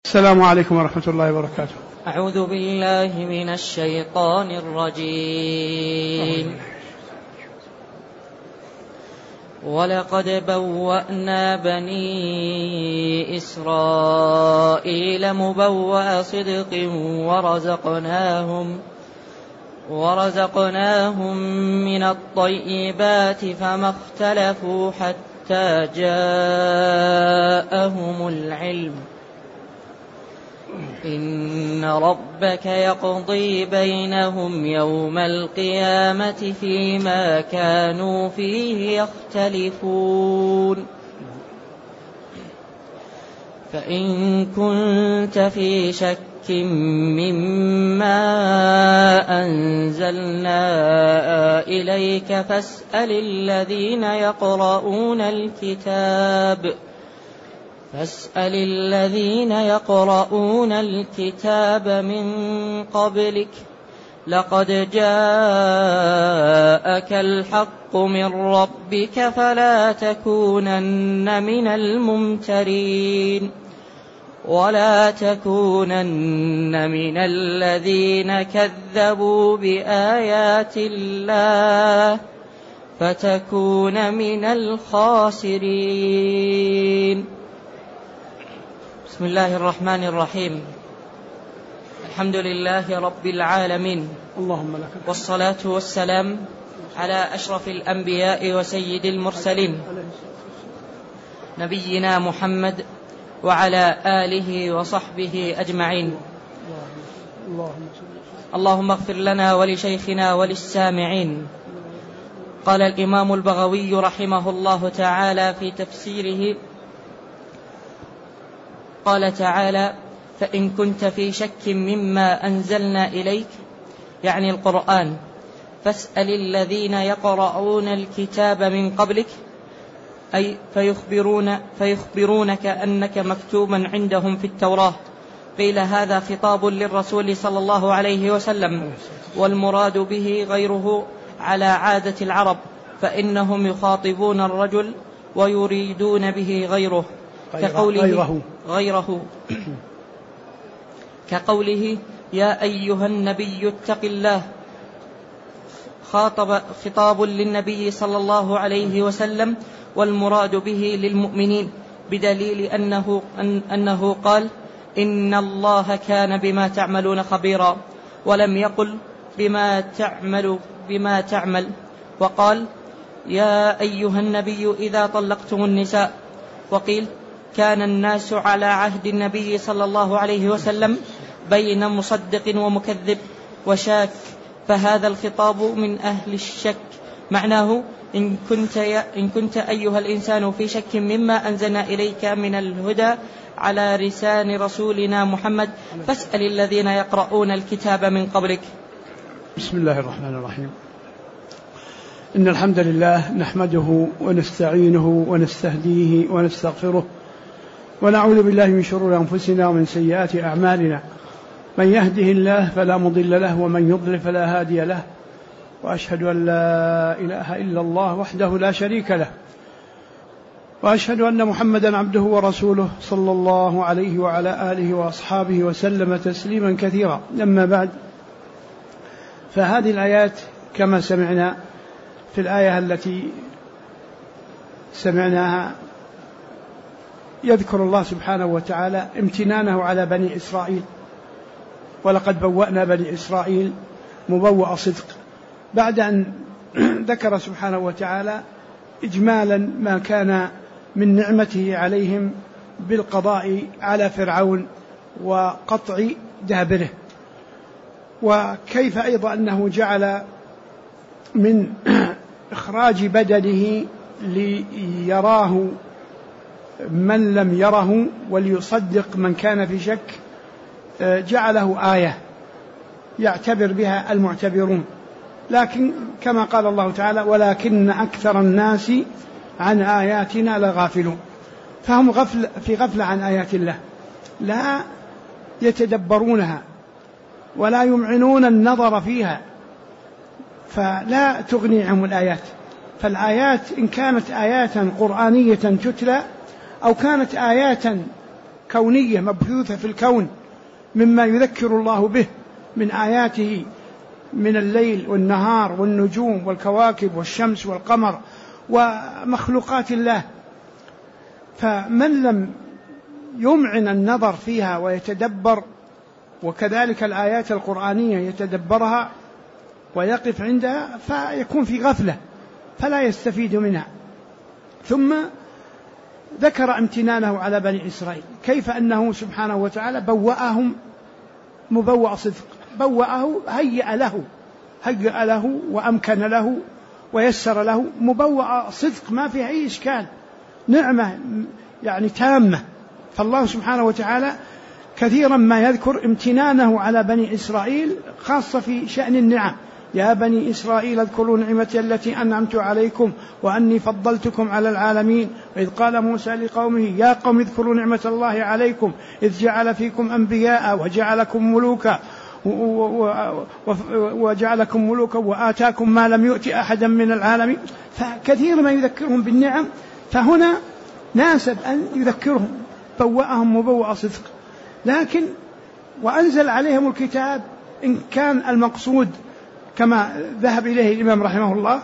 السلام عليكم ورحمة الله وبركاته. أعوذ بالله من الشيطان الرجيم. ولقد بوأنا بني إسرائيل مبوأ صدق ورزقناهم من الطيبات فما اختلفوا حتى جاءهم العلم إن ربك يقضي بينهم يوم القيامة فيما كانوا فيه يختلفون. فإن كنت في شك مما أنزلنا إليك فاسأل الذين يقرؤون الكتاب من قبلك لقد جاءك الحق من ربك فلا تكونن من الممترين ولا تكونن من الذين كذبوا بآيات الله فتكون من الخاسرين. بسم الله الرحمن الرحيم. الحمد لله رب العالمين، اللهم لك والصلاة والسلام على أشرف الأنبياء وسيد المرسلين نبينا محمد وعلى آله وصحبه أجمعين. اللهم اغفر لنا ولشيخنا وللسامعين. قال الإمام البغوي رحمه الله تعالى في تفسيره، قال تعالى: فإن كنت في شك مما أنزلنا إليك، يعني القرآن، فاسأل الذين يقرؤون الكتاب من قبلك، أي فيخبرونك أنك مكتوبا عندهم في التوراة. قيل هذا خطاب للرسول صلى الله عليه وسلم، والمراد به غيره على عادة العرب، فإنهم يخاطبون الرجل ويريدون به غيره، كقوله يا أيها النبي اتق الله، خطاب للنبي صلى الله عليه وسلم، والمراد به للمؤمنين، بدليل أنه قال إن الله كان بما تعملون خبيرا، ولم يقل بما تعمل، وقال يا أيها النبي إذا طلقتم النساء. وقيل كان الناس على عهد النبي صلى الله عليه وسلم بين مصدق ومكذب وشاك، فهذا الخطاب من أهل الشك. معناه إن كنت أيها الإنسان في شك مما أنزلنا إليك من الهدى على لسان رسولنا محمد فاسأل الذين يقرؤون الكتاب من قبلك. بسم الله الرحمن الرحيم. إن الحمد لله نحمده ونستعينه ونستهديه ونستغفره، ونعوذ بالله من شرور أنفسنا ومن سيئات أعمالنا، من يهده الله فلا مضل له ومن يضلل فلا هادي له، وأشهد أن لا إله إلا الله وحده لا شريك له، وأشهد أن محمدا عبده ورسوله صلى الله عليه وعلى آله وأصحابه وسلم تسليما كثيرا. أما بعد، فهذه الآيات كما سمعنا في الآية التي سمعناها يذكر الله سبحانه وتعالى امتنانه على بني إسرائيل، ولقد بوأنا بني إسرائيل مبوأ صدق، بعد أن ذكر سبحانه وتعالى إجمالا ما كان من نعمته عليهم بالقضاء على فرعون وقطع دابره، وكيف أيضا أنه جعل من إخراج بدنه ليراه من لم يره وليصدق من كان في شك، جعله آية يعتبر بها المعتبرون. لكن كما قال الله تعالى ولكن أكثر الناس عن آياتنا لغافلون، فهم في غفلة عن آيات الله، لا يتدبرونها ولا يمعنون النظر فيها، فلا تغني عنهم الآيات. فالآيات إن كانت آيات قرآنية تتلى أو كانت آيات كونية مبثوثة في الكون مما يذكر الله به من آياته من الليل والنهار والنجوم والكواكب والشمس والقمر ومخلوقات الله. فمن لم يمعن النظر فيها ويتدبر، وكذلك الآيات القرآنية يتدبرها ويقف عندها، فيكون في غفلة فلا يستفيد منها. ثم ذكر امتنانه على بني إسرائيل، كيف أنه سبحانه وتعالى بوأهم مبوأ صدق، بوأه هيأ له وأمكن له ويسر له مبوأ صدق ما فيه أي إشكال، نعمة يعني تامة. فالله سبحانه وتعالى كثيرا ما يذكر امتنانه على بني إسرائيل، خاصة في شأن النعم: يا بني إسرائيل اذكروا نعمتي التي أنعمت عليكم وأني فضلتكم على العالمين، وإذ قال موسى لقومه يا قوم اذكروا نعمة الله عليكم إذ جعل فيكم أنبياء وجعلكم ملوكا وآتاكم ما لم يؤت أحدا من العالمين. فكثير ما يذكرهم بالنعم، فهنا ناسب أن يذكرهم، بوأهم مبوأ صدق. لكن وأنزل عليهم الكتاب، إن كان المقصود كما ذهب إليه الإمام رحمه الله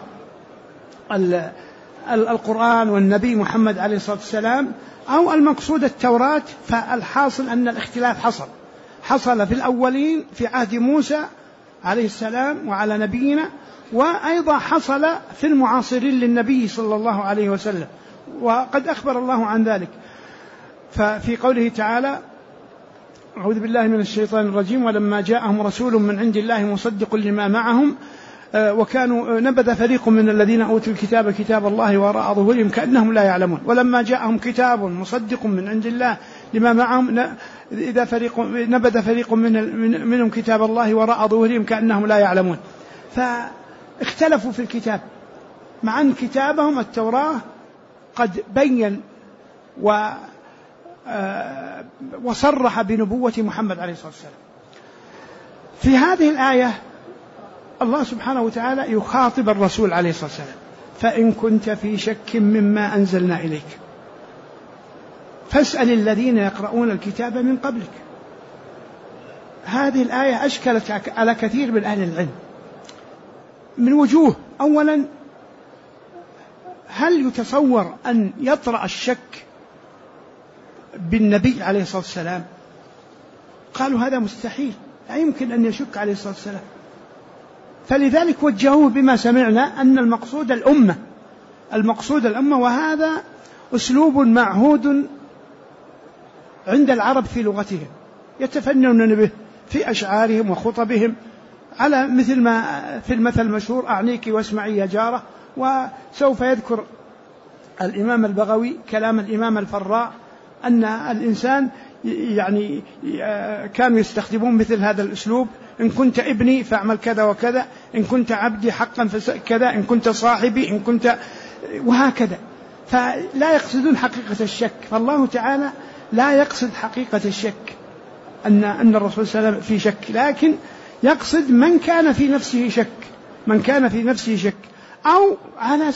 القرآن والنبي محمد عليه الصلاة والسلام، أو المقصود التوراة، فالحاصل أن الاختلاف حصل في الأولين في عهد موسى عليه السلام وعلى نبينا، وأيضا حصل في المعاصرين للنبي صلى الله عليه وسلم، وقد أخبر الله عن ذلك. ففي قوله تعالى: أعوذ بالله من الشيطان الرجيم: ولما جاءهم رسول من عند الله مصدق لما معهم وكانوا نبذ فريق من الذين أوتوا الكتاب كتاب الله وراء ظهورهم كأنهم لا يعلمون. ولما جاءهم كتاب مصدق من عند الله لما معهم نبذ فريق منهم كتاب الله وراء ظهورهم كأنهم لا يعلمون. فاختلفوا في الكتاب، مع أن كتابهم التوراة قد بين وصرح بنبوة محمد عليه الصلاة والسلام. في هذه الآية الله سبحانه وتعالى يخاطب الرسول عليه الصلاة والسلام: فإن كنت في شك مما أنزلنا إليك فاسأل الذين يقرؤون الكتاب من قبلك. هذه الآية أشكلت على كثير من أهل العلم من وجوه. أولا، هل يتصور أن يطرأ الشك بالنبي عليه الصلاة والسلام؟ قالوا هذا مستحيل، لا يمكن أن يشك عليه الصلاة والسلام. فلذلك وجهوه بما سمعنا أن المقصود الأمة، وهذا أسلوب معهود عند العرب في لغتهم، يتفنون به في أشعارهم وخطبهم، على مثل ما في المثل المشهور: أعنيك واسمعي يا جارة. وسوف يذكر الإمام البغوي كلام الإمام الفراء أن الإنسان يعني كانوا يستخدمون مثل هذا الأسلوب: إن كنت ابني فاعمل كذا وكذا، إن كنت عبدي حقا فكذا، إن كنت صاحبي، إن كنت، وهكذا. فلا يقصدون حقيقة الشك. فالله تعالى لا يقصد حقيقة الشك أن الرسول صلى الله عليه وسلم في شك، لكن يقصد من كان في نفسه شك، أو على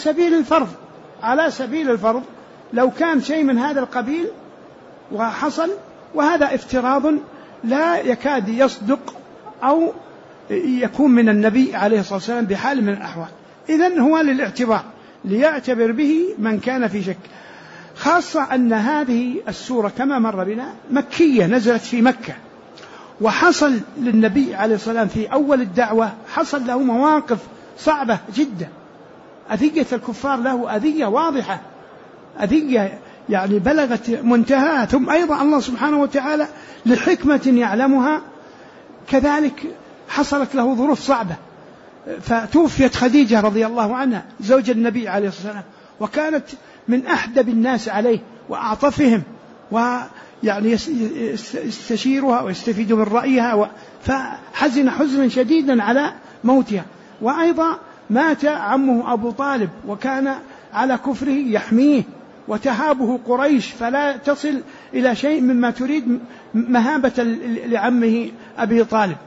سبيل الفرض لو كان شيء من هذا القبيل وحصل، وهذا افتراض لا يكاد يصدق أو يكون من النبي عليه الصلاة والسلام بحال من الأحوال. إذن هو للاعتبار، ليعتبر به من كان في شك. خاصة أن هذه السورة كما مر بنا مكية، نزلت في مكة، وحصل للنبي عليه الصلاة والسلام في أول الدعوة حصل له مواقف صعبة جدا، أذية الكفار له أذية واضحة، أذية يعني بلغت منتهى. ثم أيضا الله سبحانه وتعالى لحكمة يعلمها كذلك حصلت له ظروف صعبة، فتوفيت خديجة رضي الله عنها زوج النبي عليه الصلاة والسلام، وكانت من أحدب الناس عليه وأعطفهم، ويعني يستشيرها ويستفيد من رأيها، فحزن حزنا شديدا على موتها. وأيضا مات عمه أبو طالب، وكان على كفره يحميه، وتهابه قريش فلا تصل إلى شيء مما تريد مهابة لعمه أبي طالب.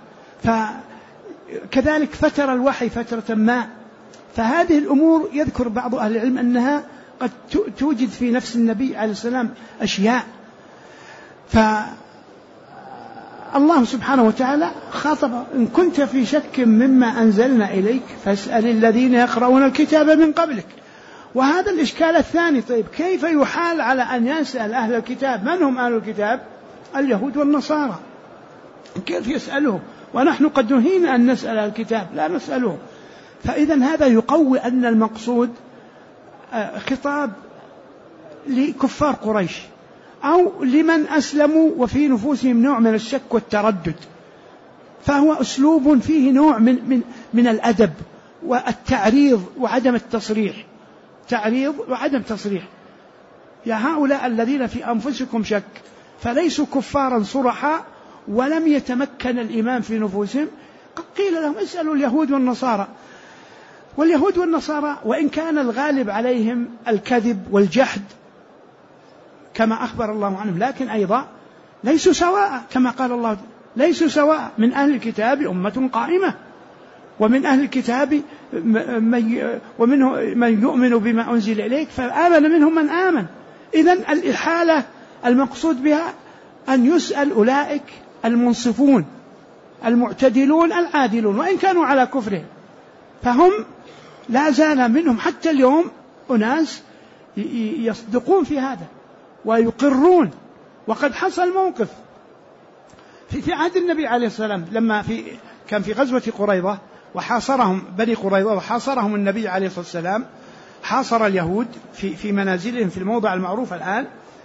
فكذلك فتر الوحي فترة ما. فهذه الأمور يذكر بعض أهل العلم أنها قد توجد في نفس النبي عليه السلام أشياء. فالله سبحانه وتعالى خاطب: إن كنت في شك مما أنزلنا إليك فاسأل الذين يقرؤون الكتاب من قبلك. وهذا الإشكال الثاني. طيب كيف يحال على أن يسأل أهل الكتاب؟ من هم أهل الكتاب؟ اليهود والنصارى. كيف يسألهم ونحن قد نهينا أن نسأل الكتاب؟ لا نسألهم. فإذا هذا يقوي أن المقصود خطاب لكفار قريش أو لمن أسلموا وفي نفوسهم نوع من الشك والتردد، فهو أسلوب فيه نوع من الأدب والتعريض وعدم التصريح. تعريض وعدم تصريح. يا هؤلاء الذين في أنفسكم شك، فليسوا كفارا صرحا ولم يتمكن الإيمان في نفوسهم، قيل لهم: اسألوا اليهود والنصارى. واليهود والنصارى وإن كان الغالب عليهم الكذب والجحد كما أخبر الله عنهم، لكن أيضا ليسوا سواء، كما قال الله: ليسوا سواء، من أهل الكتاب أمة قائمة، ومن أهل الكتاب ومنه من يؤمن بما أنزل إليك فآمن منهم من آمن. إذن الإحالة المقصود بها أن يسأل أولئك المنصفون المعتدلون العادلون وإن كانوا على كفرهم، فهم لا زال منهم حتى اليوم أناس يصدقون في هذا ويقرون. وقد حصل موقف في عهد النبي عليه السلام لما كان في غزوة قريظة وحاصرهم بني قريظة وحاصرهم النبي عليه الصلاة والسلام، حاصر اليهود في منازلهم في الموضع المعروف الآن،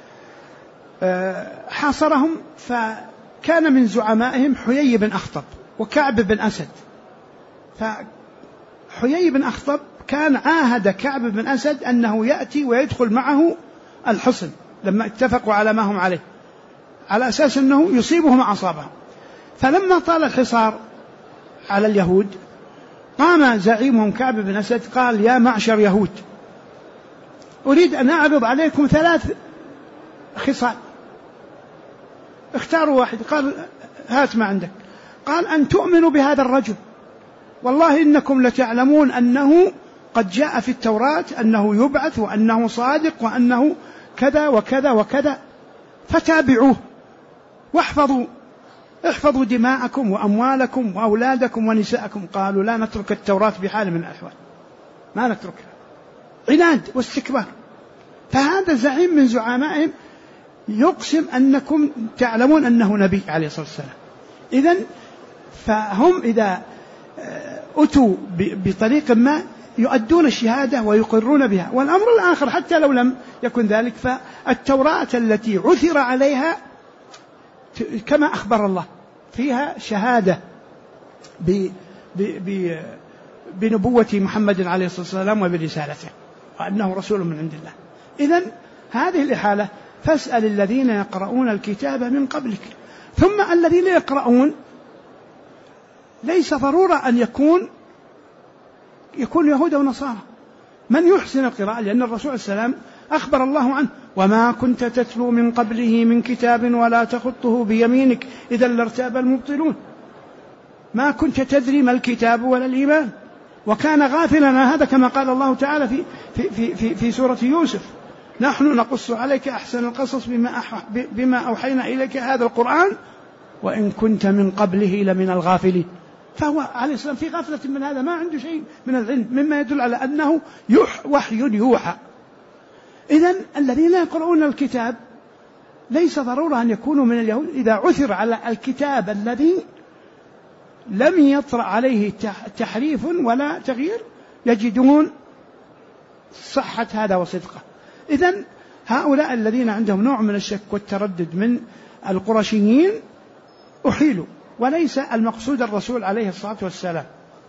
حاصرهم. فكان من زعمائهم حيي بن أخطب وكعب بن أسد. فحيي بن أخطب كان عاهد كعب بن أسد أنه يأتي ويدخل معه الحصن لما اتفقوا على ما هم عليه، على أساس أنه يصيبهم أعصابهم. فلما طال الحصار على اليهود قام زعيمهم كعب بن أسد قال: يا معشر يهود، أريد أن أعرض عليكم 3 خصال، اختاروا واحد. قال: هات ما عندك. قال: أن تؤمنوا بهذا الرجل، والله إنكم لتعلمون أنه قد جاء في التوراة أنه يبعث وأنه صادق وأنه كذا وكذا وكذا، فتابعوه احفظوا دماءكم وأموالكم وأولادكم ونساءكم. قالوا: لا نترك التوراة بحال من الأحوال، ما نتركها. عناد واستكبار. فهذا زعيم من زعمائهم يقسم أنكم تعلمون أنه نبي عليه الصلاة والسلام. إذن فهم إذا أتوا بطريق ما يؤدون الشهادة ويقرون بها. والأمر الآخر حتى لو لم يكن ذلك، فالتوراة التي عثر عليها كما أخبر الله فيها شهادة بنبوة محمد عليه الصلاة والسلام وبرسالته وأنه رسول من عند الله. إذن هذه الإحالة: فاسأل الذين يقرؤون الكتاب من قبلك. ثم الذين يقرؤون ليس ضرورة أن يكون يهود ونصارى، من يحسن القراءة، لأن الرسول عليه السلام أخبر الله عنه: وما كنت تتلو من قبله من كتاب ولا تخطه بيمينك إذا لارتاب المبطلون. ما كنت تدري ما الكتاب ولا الإيمان، وكان غافلا هذا، كما قال الله تعالى في سورة يوسف: نحن نقص عليك أحسن القصص بما أوحينا إليك هذا القرآن وإن كنت من قبله لمن الغافلين. فهو عليه السلام في غفلة من هذا، ما عنده شيء من العلم، مما يدل على أنه وحي يوحى. إذن الذين يقرؤون الكتاب ليس ضرورة أن يكونوا من اليهود. إذا عثر على الكتاب الذي لم يطرأ عليه تحريف ولا تغيير يجدون صحة هذا وصدقه. إذن هؤلاء الذين عندهم نوع من الشك والتردد من القرشيين أحيلوا، وليس المقصود الرسول عليه الصلاة والسلام.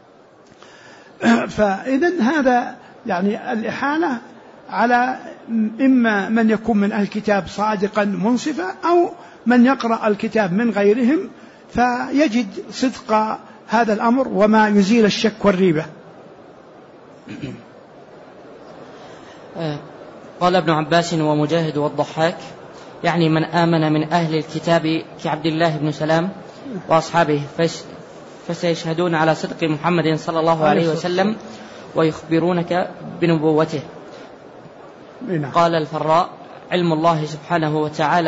فإذن هذا يعني الإحالة على إما من يكون من أهل الكتاب صادقا منصفا، أو من يقرأ الكتاب من غيرهم فيجد صدق هذا الأمر وما يزيل الشك والريبة. قال ابن عباس ومجاهد والضحاك: يعني من آمن من أهل الكتاب كعبد الله بن سلام وأصحابه فسيشهدون على صدق محمد صلى الله عليه وسلم ويخبرونك بنبوته. قال الفراء: علم الله سبحانه وتعالى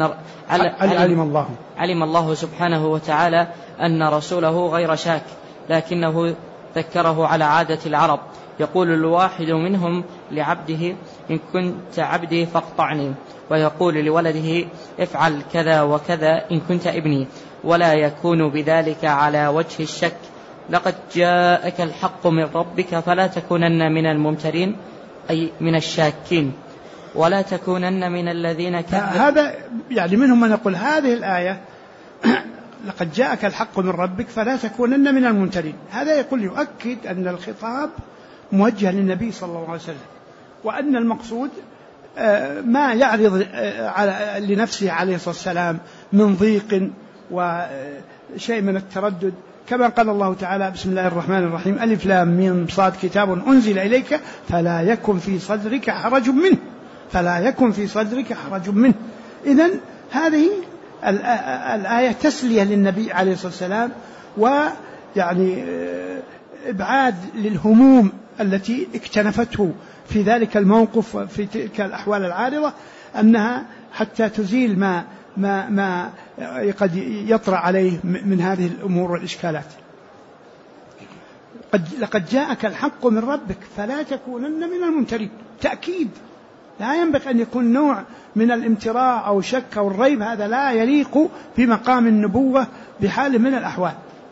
علم الله سبحانه وتعالى أن رسوله غير شاك، لكنه ذكره على عادة العرب. يقول الواحد منهم لعبده: إن كنت عبدي فاقطعني، ويقول لولده: افعل كذا وكذا إن كنت ابني، ولا يكون بذلك على وجه الشك. لقد جاءك الحق من ربك فلا تكونن من الممترين، أي من الشاكين، ولا تكونن من الذين كذبوا. هذا يعني منهم من يقول هذه الآية لقد جاءك الحق من ربك فلا تكونن من الممترين، هذا يقول يؤكد أن الخطاب موجه للنبي صلى الله عليه وسلم، وأن المقصود ما يعرض لنفسه عليه الصلاة والسلام من ضيق وشيء من التردد، كما قال الله تعالى: بسم الله الرحمن الرحيم، ألف لام ميم صاد، كتاب أنزل إليك فلا يكن في صدرك حرج منه، فلا يكن في صدرك حرج منه. إذن هذه الآية تسلية للنبي عليه الصلاة والسلام، ويعني إبعاد للهموم التي اكتنفته في ذلك الموقف في تلك الأحوال العارضة، أنها حتى تزيل ما قد يطرأ عليه من هذه الأمور والإشكالات. لقد جاءك الحق من ربك فلا تكونن من الممترين، تأكيد، لا ينبغي أن يكون نوع من الامتراء أو شك أو الريب، هذا لا يليق بمقام النبوة بحال من الأحوال.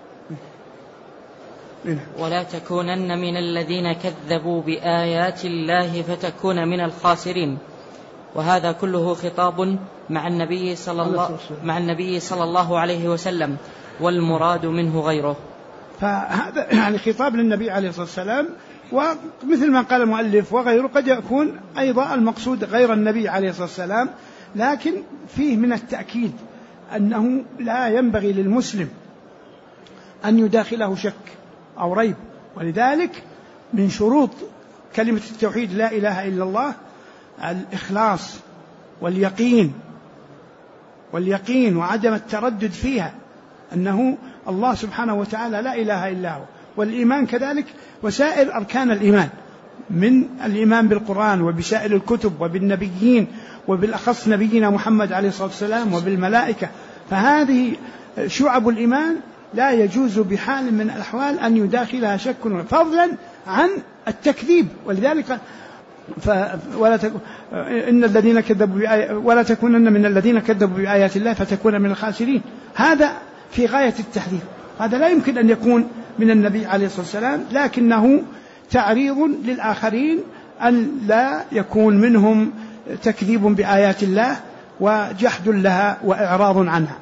ولا تكونن من الذين كذبوا بآيات الله فتكون من الخاسرين. وهذا كله خطاب مع النبي صلى الله عليه وسلم، والمراد منه غيره. فهذا يعني خطاب للنبي عليه الصلاة والسلام، ومثل ما قال المؤلف وغيره قد يكون أيضا المقصود غير النبي عليه الصلاة والسلام، لكن فيه من التأكيد أنه لا ينبغي للمسلم أن يداخله شك أو ريب. ولذلك من شروط كلمة التوحيد لا إله إلا الله الإخلاص واليقين وعدم التردد فيها، أنه الله سبحانه وتعالى لا إله إلا هو، والإيمان كذلك وسائر أركان الإيمان، من الإيمان بالقرآن وبسائر الكتب وبالنبيين، وبالأخص نبينا محمد عليه الصلاة والسلام، وبالملائكة. فهذه شعب الإيمان لا يجوز بحال من الأحوال أن يداخلها شك، فضلا عن التكذيب. ولذلك ولا تكونن من الذين كذبوا بآيات الله فتكون من الخاسرين. هذا في غاية التحذير، هذا لا يمكن أن يكون من النبي عليه الصلاة والسلام، لكنه تعريض للآخرين أن لا يكون منهم تكذيب بآيات الله وجحد لها وإعراض عنها.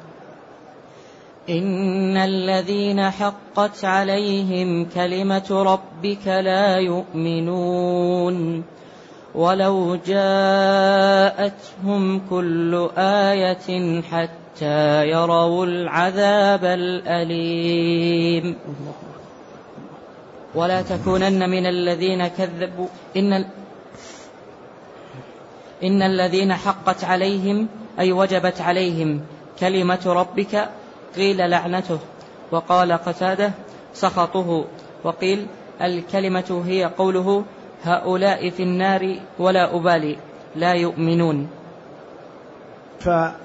إن الذين حقت عليهم كلمة ربك لا يؤمنون ولو جاءتهم كل آية حتى يروا العذاب الأليم. ولا تكونن من الذين كذبوا إن الذين حقت عليهم أي وجبت عليهم كلمة ربك، قيل لعنته، وقال قتادة سخطه، وقيل الكلمة هي قوله هؤلاء في النار ولا أبالي لا يؤمنون. فهذه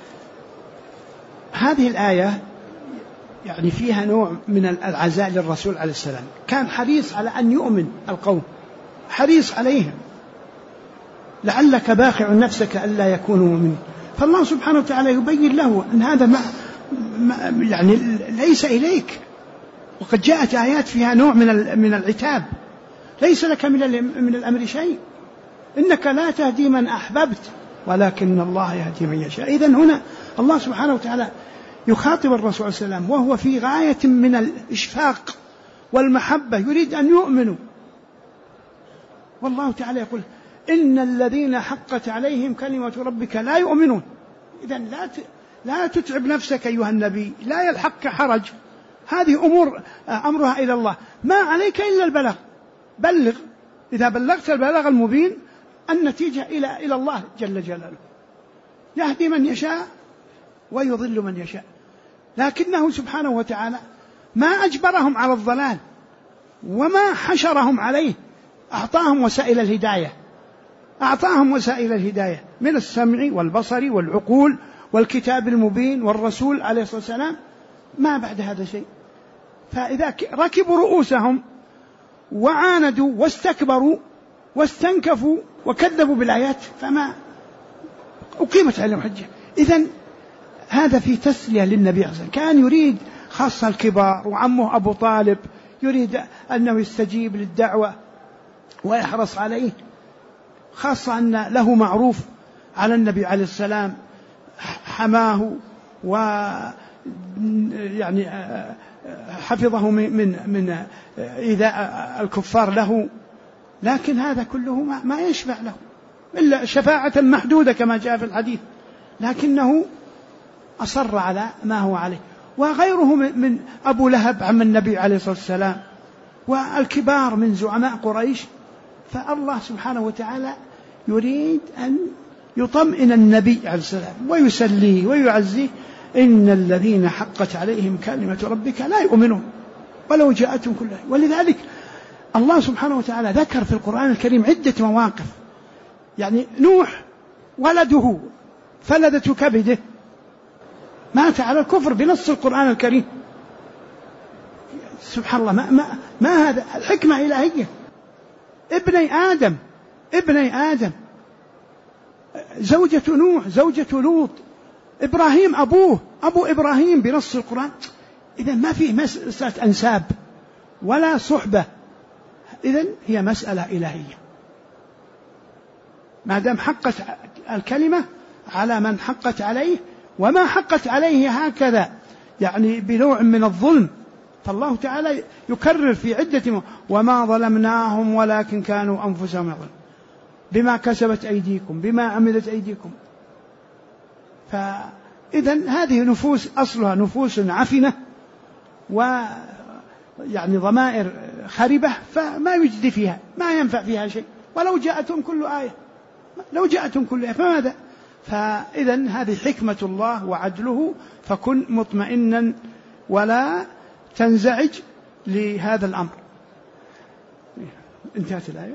الآية يعني فيها نوع من العزاء للرسول عليه السلام، كان حريص على أن يؤمن القوم، حريص عليهم، لعلك باخع نفسك ألا يكونوا مؤمنين. فالله سبحانه وتعالى يبين له أن هذا يعني ليس إليك، وقد جاءت آيات فيها نوع من العتاب، ليس لك من الأمر شيء، إنك لا تهدي من أحببت ولكن الله يهدي من يشاء. إذن هنا الله سبحانه وتعالى يخاطب الرسول صلى الله عليه وسلم وهو في غاية من الإشفاق والمحبة، يريد أن يؤمنوا، والله تعالى يقول إن الذين حقت عليهم كلمة ربك لا يؤمنون. إذن لا تتعب نفسك أيها النبي، لا يلحقك حرج، هذه أمور أمرها إلى الله، ما عليك إلا البلاغ، بلغ، إذا بلغت البلاغ المبين النتيجة إلى الله جل جلاله، يهدي من يشاء ويضل من يشاء، لكنه سبحانه وتعالى ما أجبرهم على الضلال وما حشرهم عليه، أعطاهم وسائل الهداية، أعطاهم وسائل الهداية من السمع والبصر والعقول والكتاب المبين والرسول عليه الصلاة والسلام، ما بعد هذا شيء. فإذا ركبوا رؤوسهم وعاندوا واستكبروا واستنكفوا وكذبوا بالآيات فما أقيمت عليهم حجة. إذن هذا في تسلية للنبي عليه الصلاة والسلام، كان يريد خاصة الكبار وعمه أبو طالب يريد أنه يستجيب للدعوة ويحرص عليه، خاصة أن له معروف على النبي عليه السلام، حماه ويعني حفظه من إيذاء الكفار له، لكن هذا كله ما يشفع له إلا شفاعة محدودة كما جاء في الحديث، لكنه أصر على ما هو عليه. وغيره من أبو لهب عم النبي عليه الصلاة والسلام والكبار من زعماء قريش، فالله سبحانه وتعالى يريد أن يطمئن النبي عليه السلام ويسليه ويعزيه. إن الذين حقت عليهم كلمة ربك لا يؤمنون ولو جاءتهم كل آية. ولذلك الله سبحانه وتعالى ذكر في القرآن الكريم عدة مواقف، يعني نوح ولده فلدة كبده مات على الكفر بنص القرآن الكريم. سبحان الله، ما هذا الحكمة إلهية. ابني آدم، زوجة نوح، زوجة لوط، إبراهيم أبو إبراهيم بنص القرآن. إذن ما في مسألة أنساب ولا صحبة، إذن هي مسألة إلهية، ما دام حقت الكلمة على من حقت عليه، وما حقت عليه هكذا يعني بنوع من الظلم. فالله تعالى يكرر في عدة وما ظلمناهم ولكن كانوا أنفسهم يظلمون بما كسبت أيديكم بما عملت أيديكم. فإذن هذه نفوس أصلها نفوس عفنة ويعني ضمائر خربة، فما يجدي فيها، ما ينفع فيها شيء، ولو جاءتهم كل آية، لو جاءتهم كل آية فماذا؟ فإذن هذه حكمة الله وعدله، فكن مطمئنا ولا تنزعج لهذا الأمر. انتهت الآية.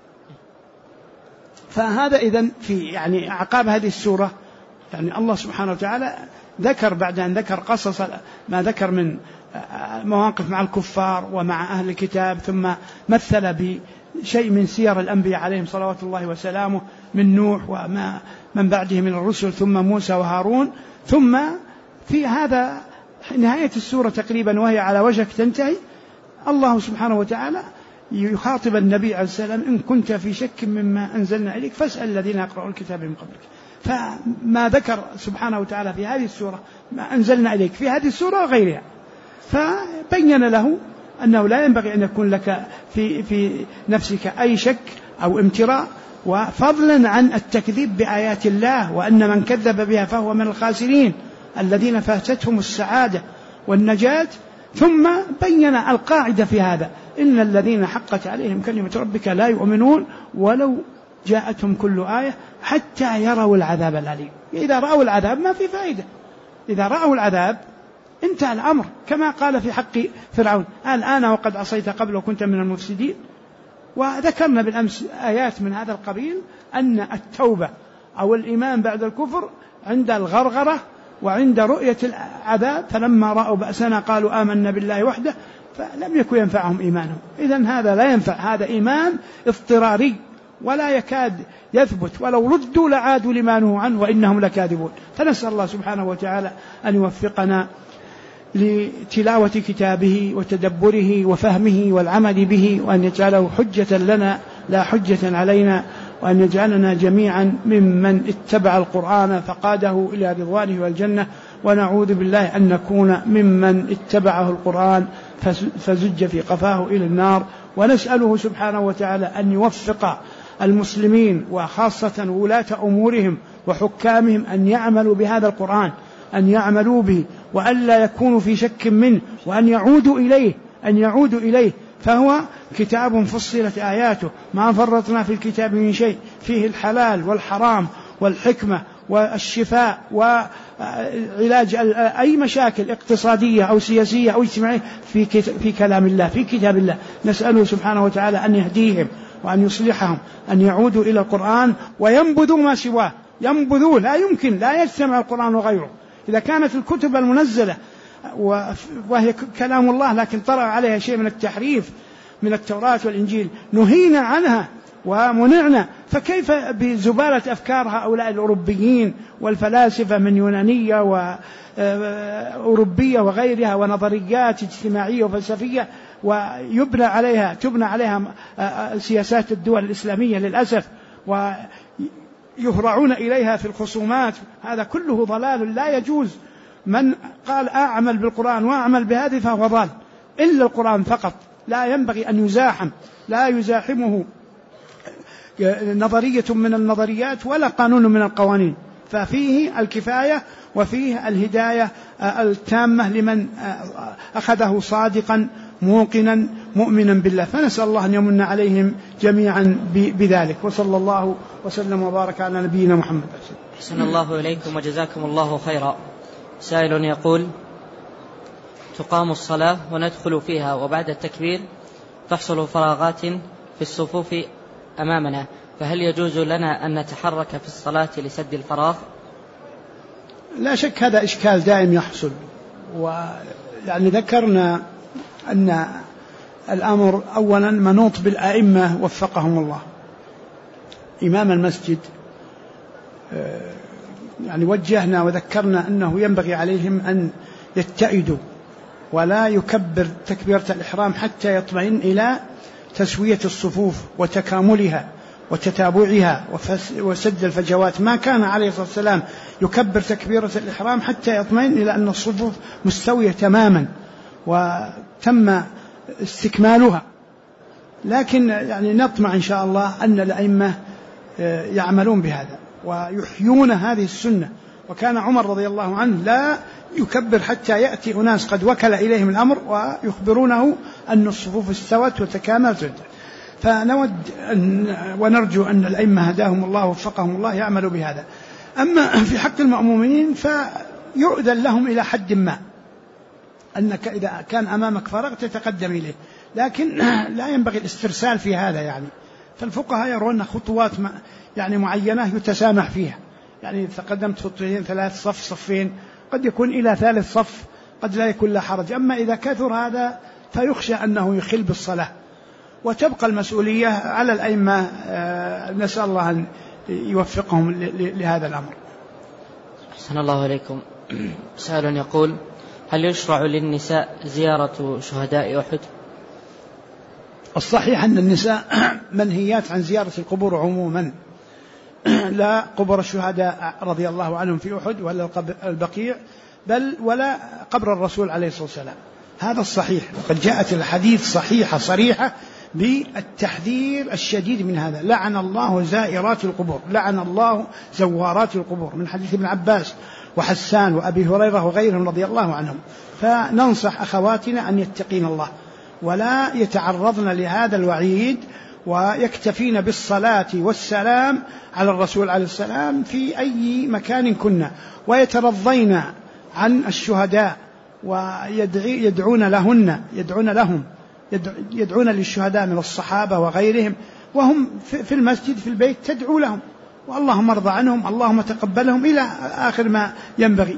فهذا إذن في يعني أعقاب هذه السورة، يعني الله سبحانه وتعالى ذكر بعد أن ذكر قصص ما ذكر من مواقف مع الكفار ومع أهل الكتاب، ثم مثل بشيء من سير الأنبياء عليهم صلوات الله وسلامه من نوح وما من بعده من الرسل، ثم موسى وهارون، ثم في هذا نهاية السورة تقريبا وهي على وشك تنتهي، الله سبحانه وتعالى يخاطب النبي عليه السلام: إن كنت في شك مما أنزلنا إليك فاسأل الذين يقرؤون الكتاب من قبلك. فما ذكر سبحانه وتعالى في هذه السورة ما أنزلنا إليك في هذه السورة وغيرها، فبين له أنه لا ينبغي أن يكون لك في نفسك أي شك أو امتراء، وفضلا عن التكذيب بآيات الله، وأن من كذب بها فهو من الخاسرين الذين فاتتهم السعادة والنجاة. ثم بين القاعدة في هذا: إن الذين حقت عليهم كلمة ربك لا يؤمنون ولو جاءتهم كل آية حتى يروا العذاب الأليم. إذا رأوا العذاب ما في فائدة، إذا رأوا العذاب انتهى الأمر، كما قال في حق فرعون: الآن وقد عصيت قبل وكنت من المفسدين. وذكرنا بالأمس آيات من هذا القبيل، أن التوبة أو الإيمان بعد الكفر عند الغرغرة وعند رؤية العذاب، فلما رأوا بأسنا قالوا آمنا بالله وحده، فلم يكن ينفعهم إيمانهم. إذن هذا لا ينفع، هذا إيمان اضطراري ولا يكاد يثبت، ولو ردوا لعادوا لما نهوا عنه وإنهم لكاذبون. فنسأل الله سبحانه وتعالى أن يوفقنا لتلاوة كتابه وتدبره وفهمه والعمل به، وأن يجعله حجة لنا لا حجة علينا، وأن يجعلنا جميعا ممن اتبع القرآن فقاده إلى رضوانه والجنة، ونعوذ بالله أن نكون ممن اتبعه القرآن فزج في قفاه إلى النار. ونسأله سبحانه وتعالى أن يوفق المسلمين وخاصة ولاة أمورهم وحكامهم أن يعملوا بهذا القرآن، أن يعملوا به وألا يكونوا في شك منه، وأن يعودوا إليه فهو كتاب فصلت آياته، ما فرطنا في الكتاب من شيء، فيه الحلال والحرام والحكمة والشفاء وعلاج أي مشاكل اقتصادية أو سياسية أو اجتماعية في كلام الله، في كتاب الله. نسأله سبحانه وتعالى أن يهديهم وأن يصلحهم، أن يعودوا إلى القرآن وينبذوا ما سواه، ينبذوه، لا يمكن، لا يجتمع القرآن وغيره. إذا كانت الكتب المنزلة وهي كلام الله لكن طرأ عليها شيء من التحريف من التوراة والإنجيل نهينا عنها ومنعنا، فكيف بزبالة أفكار هؤلاء الأوروبيين والفلاسفة من يونانية وأوروبية وغيرها ونظريات اجتماعية وفلسفية، ويبنى عليها تبنى عليها سياسات الدول الإسلامية للأسف، ويهرعون إليها في الخصومات. هذا كله ضلال لا يجوز. من قال أعمل بالقرآن وأعمل بهذه فهو ضال، إلا القرآن فقط، لا ينبغي أن يزاحم، لا يزاحمه نظرية من النظريات ولا قانون من القوانين، ففيه الكفاية وفيه الهداية التامة لمن أخذه صادقا موقنا مؤمنا بالله، فنسأل الله أن يمن عليهم جميعا بذلك. وصلى الله وسلم وبارك على نبينا محمد. أحسن الله إليكم وجزاكم الله خيرا. سائل يقول: تقام الصلاة وندخل فيها وبعد التكبير تحصل فراغات في الصفوف أمامنا، فهل يجوز لنا أن نتحرك في الصلاة لسد الفراغ؟ لا شك هذا إشكال دائم يحصل، ويعني ذكرنا أن الأمر أولا منوط بالأئمة وفقهم الله. إمام المسجد يعني وجهنا وذكرنا أنه ينبغي عليهم أن يتعدوا ولا يكبر تكبيرة الإحرام حتى يطمئن إلى تسوية الصفوف وتكاملها وتتابعها وسد الفجوات. ما كان عليه الصلاة والسلام يكبر تكبيرة الإحرام حتى يطمئن إلى أن الصفوف مستوية تماما وتم استكمالها. لكن يعني نطمع إن شاء الله أن الأئمة يعملون بهذا ويحيون هذه السنة. وكان عمر رضي الله عنه لا يكبر حتى يأتي أناس قد وكل إليهم الأمر ويخبرونه أن الصفوف استوت وتكاملت. فنود ونرجو أن الأئمة هداهم الله ووفقهم الله يعملوا بهذا. أما في حق المأمومين فيؤذن لهم إلى حد ما، أنك إذا كان أمامك فراغ تتقدم إليه، لكن لا ينبغي الاسترسال في هذا يعني. فالفقهاء يرون خطوات يعني معينة يتسامح فيها، يعني تقدمت خطوتين ثلاث صف صفين قد يكون إلى ثالث صف قد لا يكون لا حرج. أما إذا كثر هذا فيخشى أنه يخل بالصلاة، وتبقى المسؤولية على الأئمة. نسأل الله أن يوفقهم لهذا الأمر. أحسن الله إليكم. سائل يقول: هل يشرع للنساء زيارة شهداء أحد؟ الصحيح أن النساء منهيات عن زيارة القبور عموما، لا قبر الشهداء رضي الله عنهم في أحد ولا البقيع، بل ولا قبر الرسول عليه الصلاة والسلام. هذا الصحيح، وقد جاءت الحديث صحيحة صريحة بالتحذير الشديد من هذا. لعن الله زائرات القبور، لعن الله زوارات القبور، من حديث ابن عباس وحسان وأبي هريرة وغيرهم رضي الله عنهم. فننصح أخواتنا أن يتقين الله ولا يتعرضن لهذا الوعيد، ويكتفين بالصلاة والسلام على الرسول عليه السلام في أي مكان كنا، ويترضين عن الشهداء ويدعون لهن، يدعون للشهداء من الصحابة وغيرهم، وهم في المسجد في البيت تدعو لهم، واللهم ارضى عنهم، اللهم تقبلهم، إلى آخر ما ينبغي.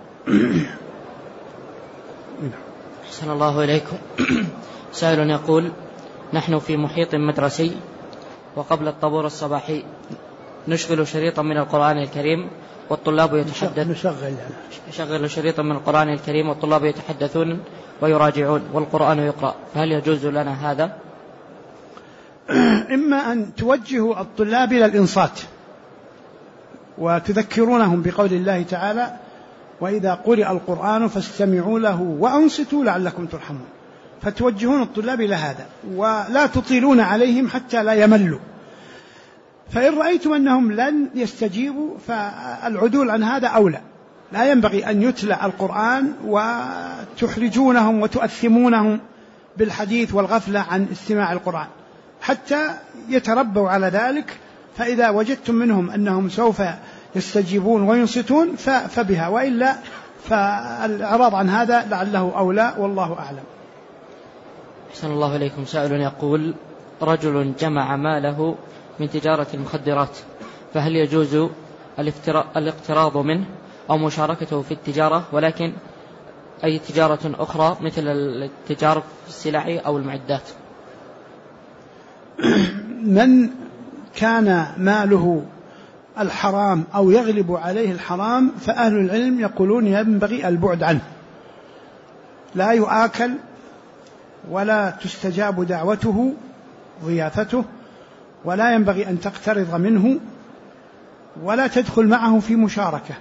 أحسن الله إليكم. سائل يقول: نحن في محيط مدرسي، وقبل الطابور الصباحي نشغل شريطا من القرآن الكريم والطلاب نشغل شريطا من القرآن الكريم والطلاب يتحدثون ويراجعون والقرآن يقرأ، فهل يجوز لنا هذا؟ إما أن توجهوا الطلاب إلى الإنصات وتذكرونهم بقول الله تعالى: وإذا قرئ القرآن فاستمعوا له وأنصتوا لعلكم ترحمون، فتوجهون الطلاب إلى هذا ولا تطيلون عليهم حتى لا يملوا. فإن رأيتم أنهم لن يستجيبوا فالعدول عن هذا أولى. لا ينبغي أن يتلى القرآن وتحرجونهم وتؤثمونهم بالحديث والغفلة عن استماع القرآن حتى يتربوا على ذلك. فإذا وجدتم منهم أنهم سوف يستجيبون وينصتون فبها، وإلا فالإعراض عن هذا لعله أولى، والله أعلم. أحسن الله إليكم. سائل يقول: رجل جمع ماله من تجارة المخدرات، فهل يجوز الاقتراض منه أو مشاركته في التجارة، ولكن أي تجارة أخرى مثل التجارة في السلع أو المعدات؟ من كان ماله الحرام أو يغلب عليه الحرام فأهل العلم يقولون ينبغي البعد عنه، لا يؤكل ولا تستجاب دعوته ضيافته، ولا ينبغي أن تقترض منه ولا تدخل معه في مشاركة،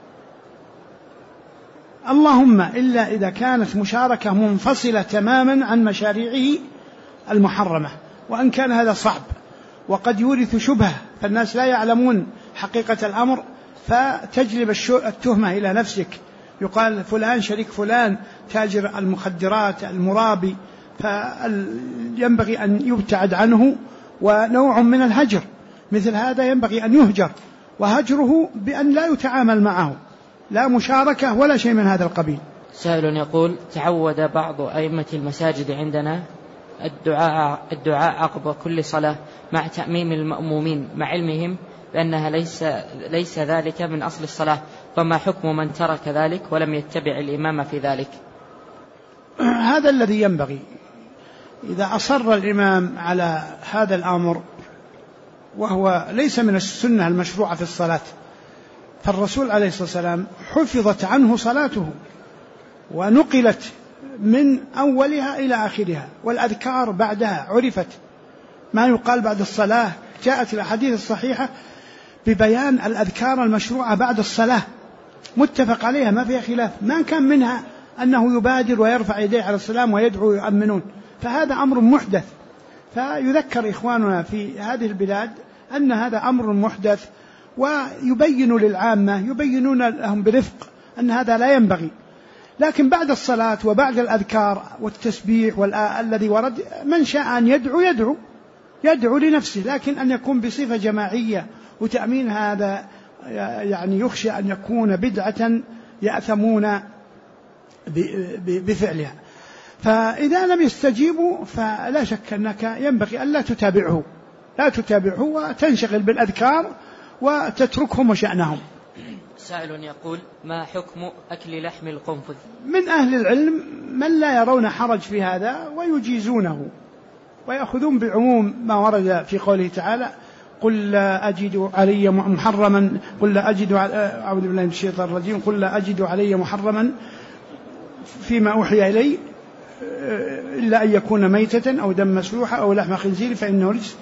اللهم إلا إذا كانت مشاركة منفصلة تماما عن مشاريعه المحرمة، وأن كان هذا صعب وقد يورث شبهة فالناس لا يعلمون حقيقة الأمر فتجلب التهمة إلى نفسك، يقال فلان شريك فلان تاجر المخدرات المرابي، فينبغي أن يبتعد عنه، ونوع من الهجر مثل هذا ينبغي أن يهجر، وهجره بأن لا يتعامل معه، لا مشاركة ولا شيء من هذا القبيل. سائل يقول: تعود بعض أئمة المساجد عندنا الدعاء عقب كل صلاة مع تأميم المأمومين مع علمهم بأنها ليس ذلك من أصل الصلاة، فما حكم من ترك ذلك ولم يتبع الإمام في ذلك؟ هذا الذي ينبغي، إذا أصر الإمام على هذا الأمر وهو ليس من السنة المشروعة في الصلاة، فالرسول عليه الصلاة والسلام حفظت عنه صلاته ونقلت من أولها إلى آخرها، والأذكار بعدها عرفت، ما يقال بعد الصلاة جاءت الأحاديث الصحيحة ببيان الأذكار المشروعة بعد الصلاة متفق عليها ما فيها خلاف، ما كان منها أنه يبادر ويرفع يديه على السلام ويدعو ويؤمنون، فهذا أمر محدث، فيذكر إخواننا في هذه البلاد أن هذا أمر محدث، ويبين للعامة يبينون لهم برفق أن هذا لا ينبغي. لكن بعد الصلاة وبعد الأذكار والتسبيح الذي ورد من شاء أن يدعو لنفسه، لكن أن يكون بصفة جماعية وتأمين هذا يعني يخشى أن يكون بدعة يأثمون بفعلها، فإذا لم يستجيبوا فلا شك أنك ينبغي أن لا تتابعه وتنشغل بالأذكار وتتركهم وشأنهم. سائل يقول: ما حكم أكل لحم القنفذ؟ من أهل العلم من لا يرون حرج في هذا ويجيزونه ويأخذون بعموم ما ورد في قوله تعالى: قل لا أجد علي محرما أعوذ بالله من الشيطان الرجيم، قل لا أجد علي محرما فيما أوحي إلي إلا أن يكون ميتة أو دم مسفوحا أو لحم خنزير فإنه رجس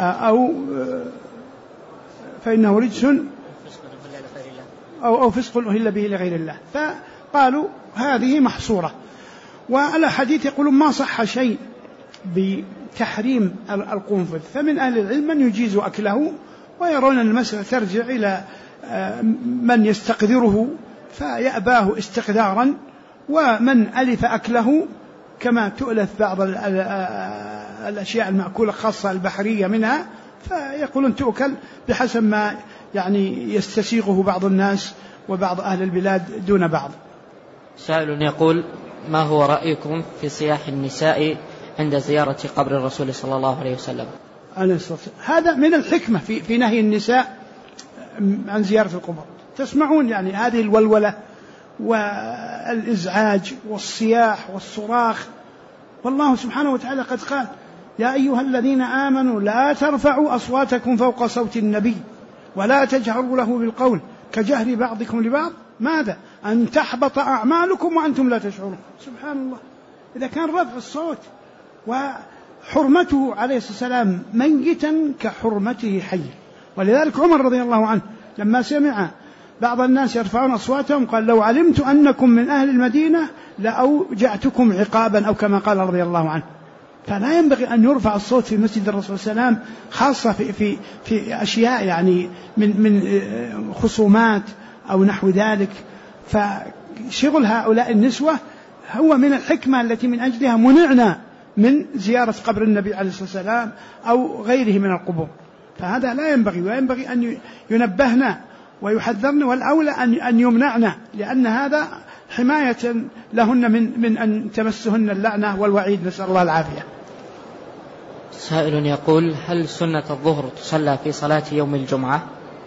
أو فسق أهل به لغير الله، فقالوا هذه محصورة. والحديث يقولون ما صح شيء بتحريم القنفذ، فمن أهل العلم من يجيز أكله ويرون أن المسألة ترجع إلى من يستقذره فيأباه استقذارا، ومن ألف أكله كما تؤلف بعض الأشياء المأكولة خاصة البحرية منها، فيقولون تؤكل بحسب ما يعني يستسيغه بعض الناس وبعض أهل البلاد دون بعض. سائل يقول: ما هو رأيكم في صياح النساء عند زيارة قبر الرسول صلى الله عليه وسلم؟ هذا من الحكمة في نهي النساء عن زيارة القبور. تسمعون يعني هذه الولولة والإزعاج والصياح والصراخ، والله سبحانه وتعالى قد قال: يا أيها الذين آمنوا لا ترفعوا أصواتكم فوق صوت النبي ولا تجهروا له بالقول كجهر بعضكم لبعض ماذا أن تحبط أعمالكم وأنتم لا تشعرون. سبحان الله، إذا كان رفع الصوت وحرمته عليه الصلاة والسلام ميتا كحرمته حي. ولذلك عمر رضي الله عنه لما سمع بعض الناس يرفعون أصواتهم قال: لو علمت أنكم من أهل المدينة لأوجعتكم عقابا، أو كما قال رضي الله عنه. فلا ينبغي أن يرفع الصوت في مسجد الرسول صلى الله عليه وسلم، خاصة في أشياء يعني من خصومات أو نحو ذلك. فشغل هؤلاء النسوة هو من الحكمة التي من أجلها منعنا من زيارة قبر النبي عليه الصلاة والسلام أو غيره من القبور، فهذا لا ينبغي، وينبغي أن ينبهنا ويحذرنا، والأولى أن يمنعنا، لأن هذا حماية لهن من أن تمسهن اللعنة والوعيد، نسأل الله العافية. سائل يقول: هل سنة الظهر تصلى في صلاة يوم الجمعة؟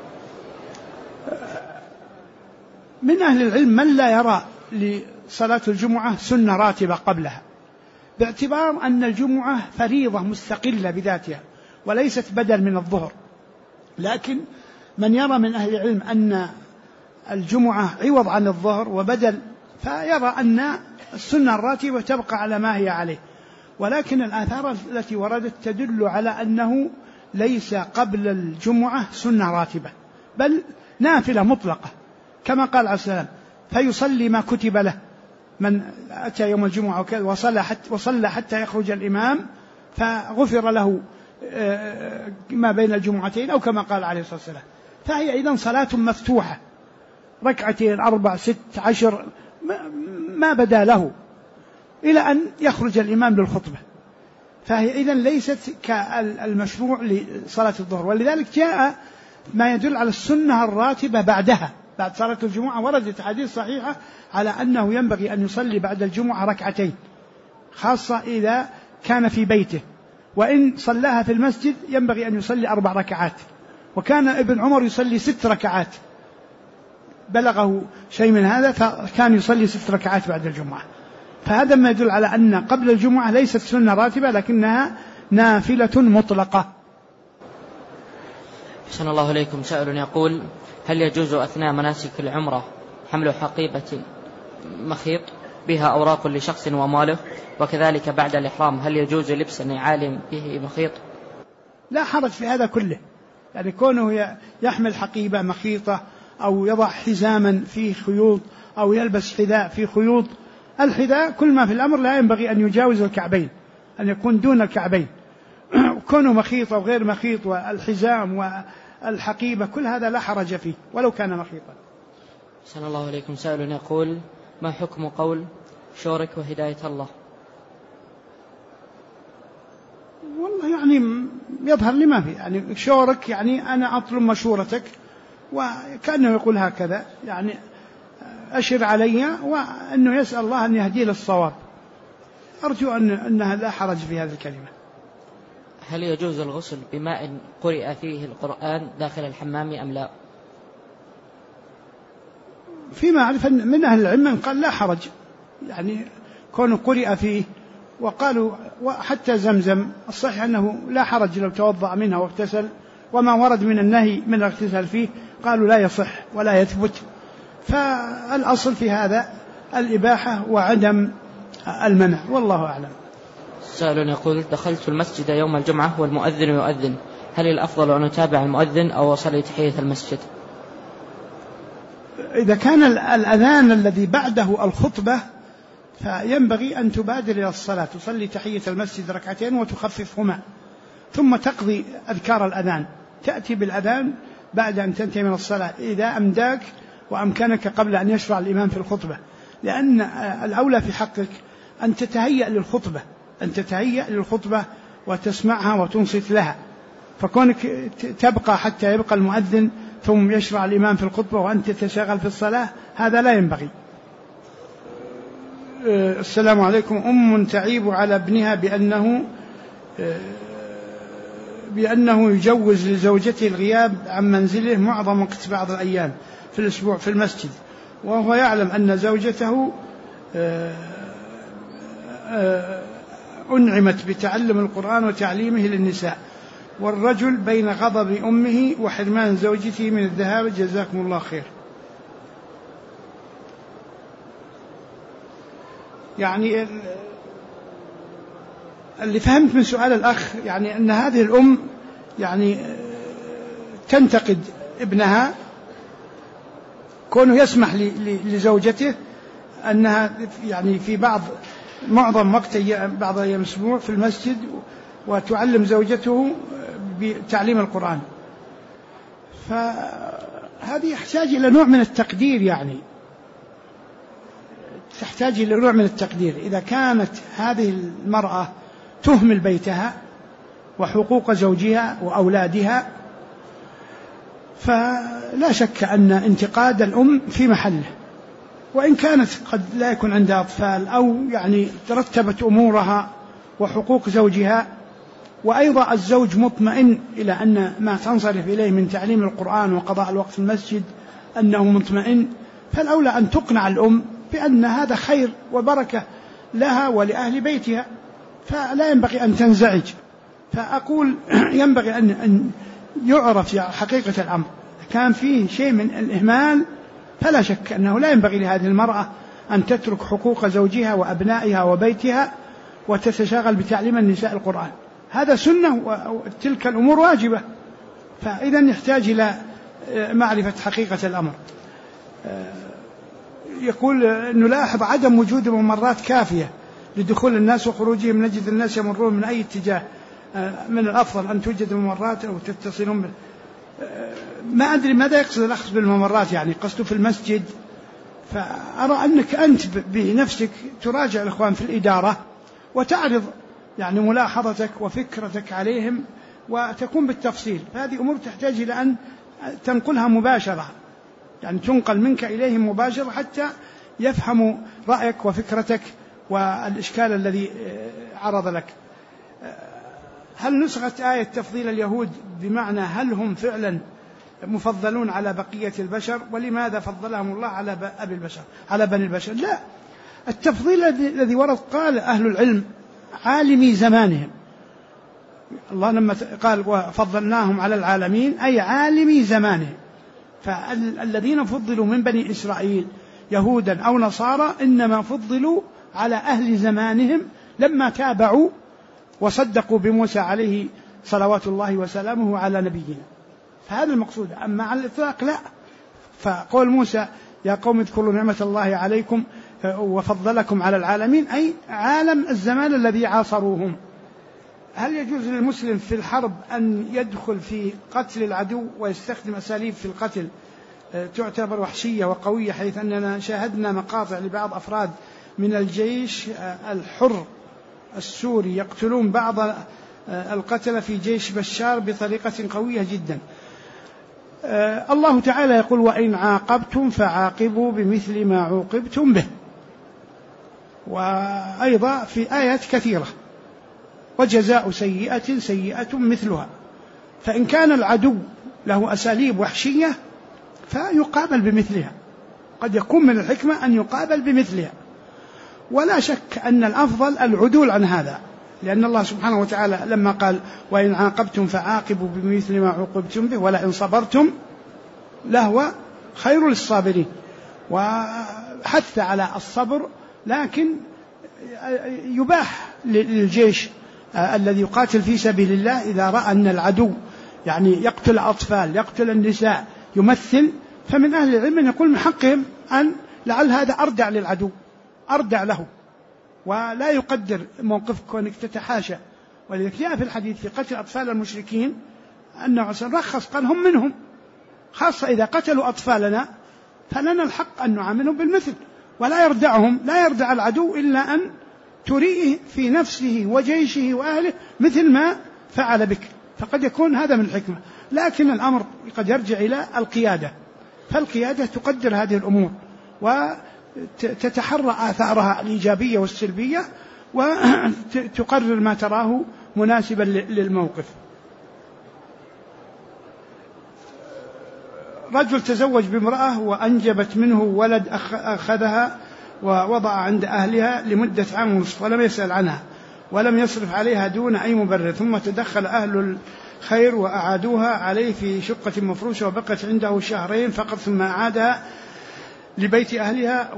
من أهل العلم من لا يرى لصلاة الجمعة سنة راتبة قبلها، باعتبار أن الجمعة فريضة مستقلة بذاتها وليست بدل من الظهر. لكن من يرى من أهل العلم أن الجمعة عوض عن الظهر وبدل، فيرى أن السنة الراتبة تبقى على ما هي عليه. ولكن الآثار التي وردت تدل على أنه ليس قبل الجمعة سنة راتبة، بل نافلة مطلقة، كما قال عليه السلام: فيصلي ما كتب له من أتى يوم الجمعة وصلى حتى يخرج الإمام فغفر له ما بين الجمعتين، أو كما قال عليه الصلاة والسلام. فهي أيضا صلاة مفتوحة، 2 4 6 10 ما بدا له إلى أن يخرج الإمام للخطبة، فهي إذن ليست كالمشروع لصلاة الظهر. ولذلك جاء ما يدل على السنة الراتبة بعدها، بعد صلاة الجمعة. وردت حديث صحيحة على أنه ينبغي أن يصلي بعد الجمعة 2 ركعتين، خاصة إذا كان في بيته، وإن صلاها في المسجد ينبغي أن يصلي 4 ركعات. وكان ابن عمر يصلي 6 ركعات، بلغه شيء من هذا، فكان يصلي 6 ركعات بعد الجمعة. فهذا ما يدل على أن قبل الجمعة ليست سنة راتبة، لكنها نافلة مطلقة. أحسن الله إليكم. سائل يقول: هل يجوز أثناء مناسك العمرة حمل حقيبة مخيط بها أوراق لشخص وماله؟ وكذلك بعد الإحرام هل يجوز لبس نعال به مخيط؟ لا حرج في هذا كله، يعني كونه يحمل حقيبة مخيطة أو يضع حزاما فيه خيوط أو يلبس حذاء فيه خيوط. الحذاء كل ما في الأمر لا ينبغي أن يجاوز الكعبين، أن يكون دون الكعبين. كونه مخيط أو غير مخيط، والحزام والحقيبة كل هذا لا حرج فيه ولو كان مخيطا. أحسن الله إليكم. سائل يقول: ما حكم قول شورك وهداية الله؟ والله يعني يظهر لي ما في، يعني شورك يعني أنا أطلب مشورتك، وكأنه يقول هكذا، يعني أشر علي، وأنه يسأل الله أن يهدي للصواب. أرجو أنها لا حرج في هذه الكلمة. هل يجوز الغسل بماء قرئ فيه القرآن داخل الحمام أم لا؟ فيما أعرف من أهل العلم من قال لا حرج، يعني كونه قرئ فيه، وقالوا وحتى زمزم الصحيح أنه لا حرج لو توضأ منها واغتسل، وما ورد من النهي من الاغتسال فيه قالوا لا يصح ولا يثبت. فالأصل في هذا الإباحة وعدم المنع، والله أعلم. سائل يقول: دخلت المسجد يوم الجمعة والمؤذن يؤذن، هل الأفضل أن أتابع المؤذن أو أصلي تحية المسجد؟ إذا كان الأذان الذي بعده الخطبة فينبغي أن تبادر إلى الصلاة، تصلي تحية المسجد 2 ركعتين وتخففهما، ثم تقضي أذكار الأذان، تأتي بالأذان بعد أن تنتهي من الصلاة إذا أمداك وأمكنك قبل أن يشرع الإمام في الخطبة، لأن الأولى في حقك أن تتهيأ للخطبة، أن تتهيأ للخطبة وتسمعها وتنصت لها. فكونك تبقى حتى يبقى المؤذن ثم يشرع الإمام في الخطبة وأنت تشغل في الصلاة، هذا لا ينبغي. السلام عليكم. أم تعيب على ابنها بأنه يجوز لزوجته الغياب عن منزله معظم وقت بعض الأيام في الأسبوع في المسجد، وهو يعلم أن زوجته أنعمت بتعلم القرآن وتعليمه للنساء، والرجل بين غضب أمه وحرمان زوجته من الذهاب. جزاكم الله خير. يعني اللي فهمت من سؤال الأخ يعني أن هذه الأم يعني تنتقد ابنها كونه يسمح لزوجته أنها يعني في معظم وقت بعض أيام الأسبوع في المسجد وتعلم زوجته بتعليم القرآن. فهذه يحتاج إلى نوع من التقدير، يعني تحتاج إلى نوع من التقدير. إذا كانت هذه المرأة تهمل بيتها وحقوق زوجها وأولادها فلا شك أن انتقاد الأم في محله، وإن كانت قد لا يكون عندها أطفال أو يعني ترتبت أمورها وحقوق زوجها وأيضا الزوج مطمئن إلى أن ما تنصرف إليه من تعليم القرآن وقضاء الوقت في المسجد أنه مطمئن، فالأولى أن تقنع الأم بأن هذا خير وبركة لها ولأهل بيتها، فلا ينبغي أن تنزعج. فأقول ينبغي أن يعرف حقيقة الأمر. كان فيه شيء من الإهمال فلا شك أنه لا ينبغي لهذه المرأة أن تترك حقوق زوجها وأبنائها وبيتها وتتشاغل بتعليم النساء القرآن، هذا سنة وتلك الأمور واجبة. فإذا يحتاج إلى معرفة حقيقة الأمر. يقول نلاحظ عدم وجود ممرات كافية لدخول الناس وخروجهم، نجد الناس يمرون من أي اتجاه، من الأفضل أن توجد ممرات أو تتصلون ما أدري ماذا يقصد الأخذ بالممرات، يعني قصده في المسجد. فأرى أنك أنت بنفسك تراجع الإخوان في الإدارة وتعرض يعني ملاحظتك وفكرتك عليهم وتكون بالتفصيل. هذه أمور تحتاج إلى أن تنقلها مباشرة، يعني تنقل منك إليهم مباشرة حتى يفهموا رأيك وفكرتك والإشكال الذي عرض لك. هل نسخت آية تفضيل اليهود بمعنى هل هم فعلا مفضلون على بقية البشر، ولماذا فضلهم الله على بني البشر؟ لا، التفضيل الذي ورد قال أهل العلم عالمي زمانهم، الله لما قال وفضلناهم على العالمين أي عالمي زمانهم. فالذين فضلوا من بني إسرائيل يهودا أو نصارى إنما فضلوا على أهل زمانهم لما تابعوا وصدقوا بموسى عليه صلوات الله وسلامه على نبينا، فهذا المقصود. أما على الإطلاق لا. فقول موسى يا قوم اذكروا نعمة الله عليكم وفضلكم على العالمين أي عالم الزمان الذي عاصروهم. هل يجوز للمسلم في الحرب أن يدخل في قتل العدو ويستخدم أساليب في القتل تعتبر وحشية وقوية، حيث أننا شاهدنا مقاطع لبعض أفراد من الجيش الحر السوري يقتلون بعض القتلة في جيش بشار بطريقة قوية جدا؟ الله تعالى يقول وإن عاقبتم فعاقبوا بمثل ما عوقبتم به، وأيضا في آيات كثيرة وجزاء سيئة سيئة مثلها. فإن كان العدو له أساليب وحشية فيقابل بمثلها، قد يكون من الحكمة أن يقابل بمثلها، ولا شك أن الأفضل العدول عن هذا، لأن الله سبحانه وتعالى لما قال وإن عاقبتم فعاقبوا بمثل ما عوقبتم به ولئن صبرتم لهو خير للصابرين، وحث على الصبر. لكن يباح للجيش الذي يقاتل في سبيل الله إذا رأى أن العدو يعني يقتل أطفال يقتل النساء يمثل، فمن أهل العلم من يقول من حقهم أن لعل هذا أردع للعدو أردع له، ولا يقدر موقفك وأنك تتحاشى. ولذلك جاء في الحديث في قتل أطفال المشركين أنه رخص قال هم منهم، خاصة إذا قتلوا أطفالنا فلنا الحق أن نعاملهم بالمثل، ولا يردعهم، لا يردع العدو إلا أن تريه في نفسه وجيشه وأهله مثل ما فعل بك، فقد يكون هذا من الحكمة. لكن الأمر قد يرجع إلى القيادة، فالقيادة تقدر هذه الأمور وتتحرى آثارها الإيجابية والسلبية وتقرر ما تراه مناسبا للموقف. رجل تزوج بامرأة وأنجبت منه ولد أخذها ووضع عند أهلها لمدة عام ونصف ولم يسأل عنها ولم يصرف عليها دون أي مبرر، ثم تدخل أهل الخير وأعادوها عليه في شقة مفروشة وبقت عنده شهرين فقط ثم أعادها لبيت أهلها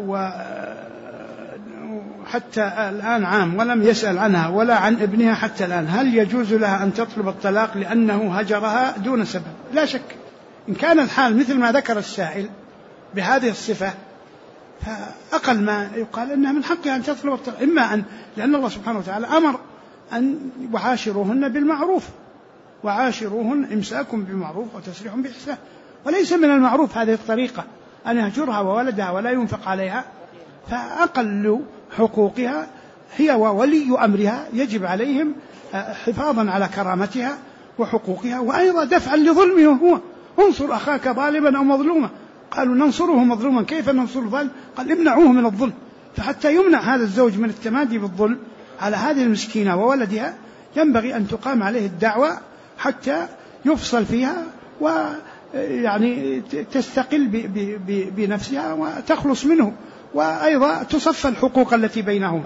وحتى الآن عام ولم يسأل عنها ولا عن ابنها حتى الآن. هل يجوز لها أن تطلب الطلاق لأنه هجرها دون سبب؟ لا شك إن كان الحال مثل ما ذكر السائل بهذه الصفة فأقل ما يقال أنها من حقها أن تطلب الطلاق، إما أن لأن الله سبحانه وتعالى أمر أن يعاشروهن بالمعروف، وعاشروهن إمساكم بمعروف وتسريح بإحسان، وليس من المعروف هذه الطريقة أن يهجرها وولدها ولا ينفق عليها، فأقل حقوقها هي وولي أمرها يجب عليهم حفاظا على كرامتها وحقوقها، وأيضا دفعا لظلمه هو. انصر أخاك ظالما أو مظلوما، قالوا ننصره مظلوما كيف ننصر الظالم؟ قال امنعوه من الظلم. فحتى يمنع هذا الزوج من التمادي بالظلم على هذه المسكينة وولدها ينبغي أن تقام عليه الدعوة حتى يفصل فيها ويعني تستقل بنفسها وتخلص منه، وأيضا تصفى الحقوق التي بينهما.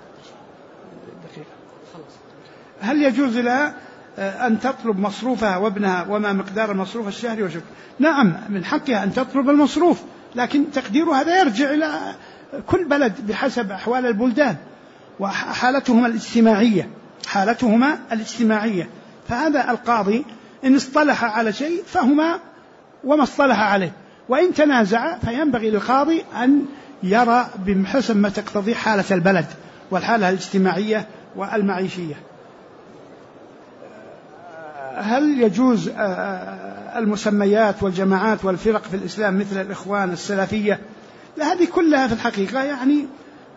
هل يجوز لها أن تطلب مصروفها وابنها وما مقدار المصروف الشهري وشكرا؟ نعم، من حقها أن تطلب المصروف، لكن تقدير هذا يرجع إلى كل بلد بحسب أحوال البلدان وحالتهما الاجتماعية. فهذا القاضي إن اصطلح على شيء فهما وما اصطلح عليه، وإن تنازع فينبغي للقاضي أن يرى بحسب ما تقتضي حالة البلد والحالة الاجتماعية والمعيشية. هل يجوز المسميات والجماعات والفرق في الإسلام مثل الإخوان السلفية؟ لا، هذه كلها في الحقيقة يعني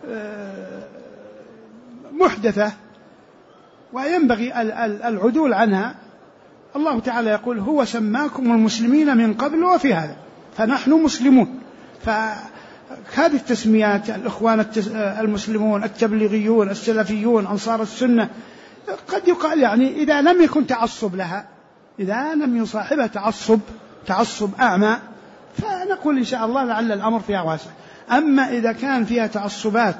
محدثة وينبغي العدول عنها. الله تعالى يقول: هو سماكم المسلمين من قبل وفي هذا، فنحن مسلمون. فهذه التسميات الإخوان المسلمون، التبليغيون، السلفيون، أنصار السنة، قد يقال يعني إذا لم يكن تعصب لها، إذا لم يصاحبها تعصب أعمى، فنقول إن شاء الله لعل الأمر فيها واسع. أما إذا كان فيها تعصبات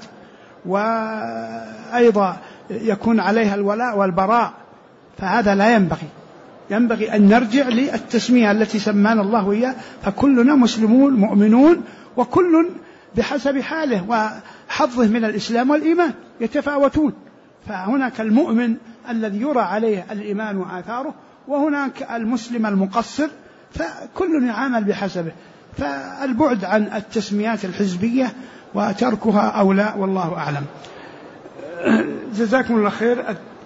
وأيضا يكون عليها الولاء والبراء فهذا لا ينبغي أن نرجع للتسمية التي سمانا الله إياه، فكلنا مسلمون مؤمنون، وكل بحسب حاله وحظه من الإسلام والإيمان يتفاوتون. فهناك المؤمن الذي يرى عليه الإيمان وآثاره، وهناك المسلم المقصر، فكل يعامل بحسبه. فالبعد عن التسميات الحزبية وتركها أولى، والله أعلم. جزاكم الله خير.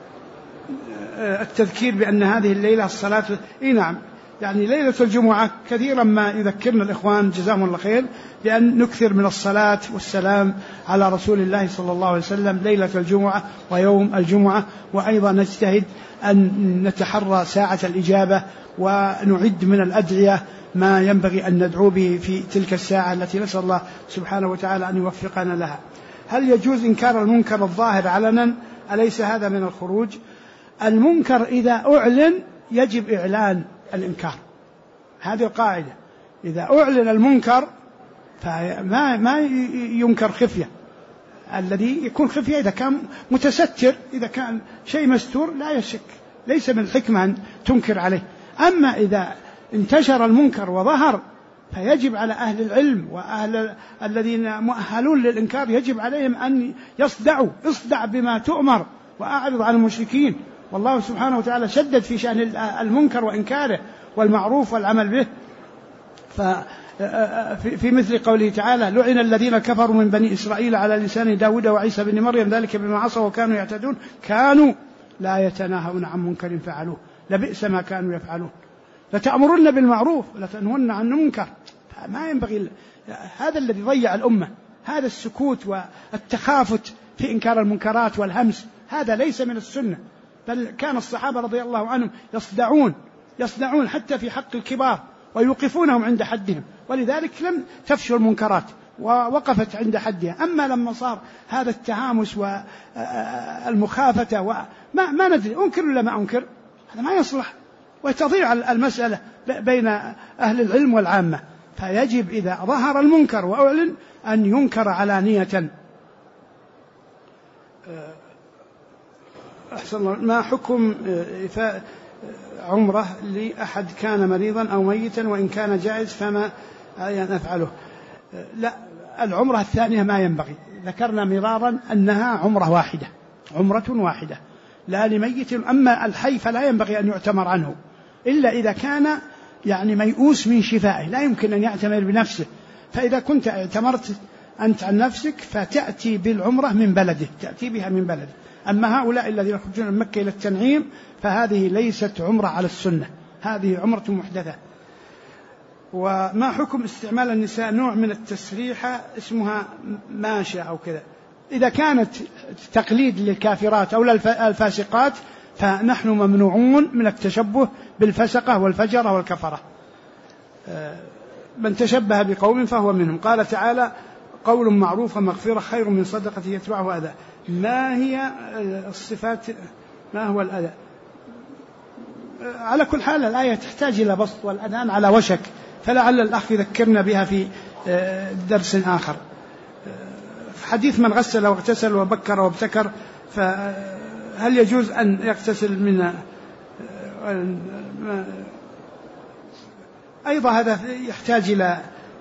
التذكير بأن هذه الليلة الصلاة، نعم، يعني ليلة الجمعة كثيرا ما يذكرنا الإخوان جزاهم الله خير بأن نكثر من الصلاة والسلام على رسول الله صلى الله عليه وسلم ليلة الجمعة ويوم الجمعة، وأيضا نجتهد أن نتحرى ساعة الإجابة ونعد من الأدعية ما ينبغي أن ندعو به في تلك الساعة التي نسأل الله سبحانه وتعالى أن يوفقنا لها. هل يجوز إنكار المنكر الظاهر علنا؟ أليس هذا من الخروج؟ المنكر إذا أعلن يجب إعلان الإنكار، هذه القاعدة. إذا أعلن المنكر فما ينكر خفية. الذي يكون خفية إذا كان متستر، إذا كان شيء مستور لا يشك، ليس من الحكمة أن تنكر عليه. أما إذا انتشر المنكر وظهر فيجب على أهل العلم وأهل الذين مؤهلون للإنكار يجب عليهم أن اصدع بما تؤمر وأعرض عن المشركين. والله سبحانه وتعالى شدد في شأن المنكر وإنكاره والمعروف والعمل به. في مثل قوله تعالى: لعن الذين كفروا من بني إسرائيل على لسان داود وعيسى بن مريم ذلك بما عصوا وكانوا يعتدون كانوا لا يتناهون عن منكر فعلوه لبئس ما كانوا يفعلون لتأمرن بالمعروف ولتنهون عن المنكر. ما ينبغي هذا الذي ضيع الأمة، هذا السكوت والتخافت في إنكار المنكرات والهمس، هذا ليس من السنة. بل كان الصحابة رضي الله عنهم يصدعون حتى في حق الكبار ويوقفونهم عند حدهم، ولذلك لم تفشل المنكرات ووقفت عند حدها. أما لما صار هذا التهامس والمخافة ما ندري أنكر ولا ما أنكر، هذا ما يصلح، وتضيع المسألة بين أهل العلم والعامة. فيجب إذا ظهر المنكر وأعلن أن ينكر علانية. أحسن الله. ما حكم عمره لأحد كان مريضا أو ميتا وإن كان جائز فما نفعله؟ لا، العمرة الثانية ما ينبغي، ذكرنا مرارا أنها عمرة واحدة لا لميت. أما الحي فلا ينبغي أن يعتمر عنه إلا إذا كان يعني ميؤوس من شفائه، لا يمكن أن يعتمر بنفسه. فإذا كنت اعتمرت أنت عن نفسك فتأتي بالعمرة من بلده، تأتي بها من بلده. أما هؤلاء الذين يخرجون من مكة إلى التنعيم فهذه ليست عمرة على السنة، هذه عمرة محدثة. وما حكم استعمال النساء نوع من التسريحة اسمها ماشة أو كذا؟ إذا كانت تقليد للكافرات أو للفاسقات فنحن ممنوعون من التشبه بالفسقة والفجرة والكفرة. من تشبه بقوم فهو منهم. قال تعالى: قول معروف ومغفرة خير من صدقة يتبعه أذى. ما هي الصفات ما هو الأذان؟ على كل حال الآية تحتاج إلى بسط، والأذان على وشك، فلعل الأخ يذكرنا بها في درس آخر. حديث من غسل واغتسل وبكر وابتكر، فهل يجوز أن يغتسل من أيضا هذا يحتاج إلى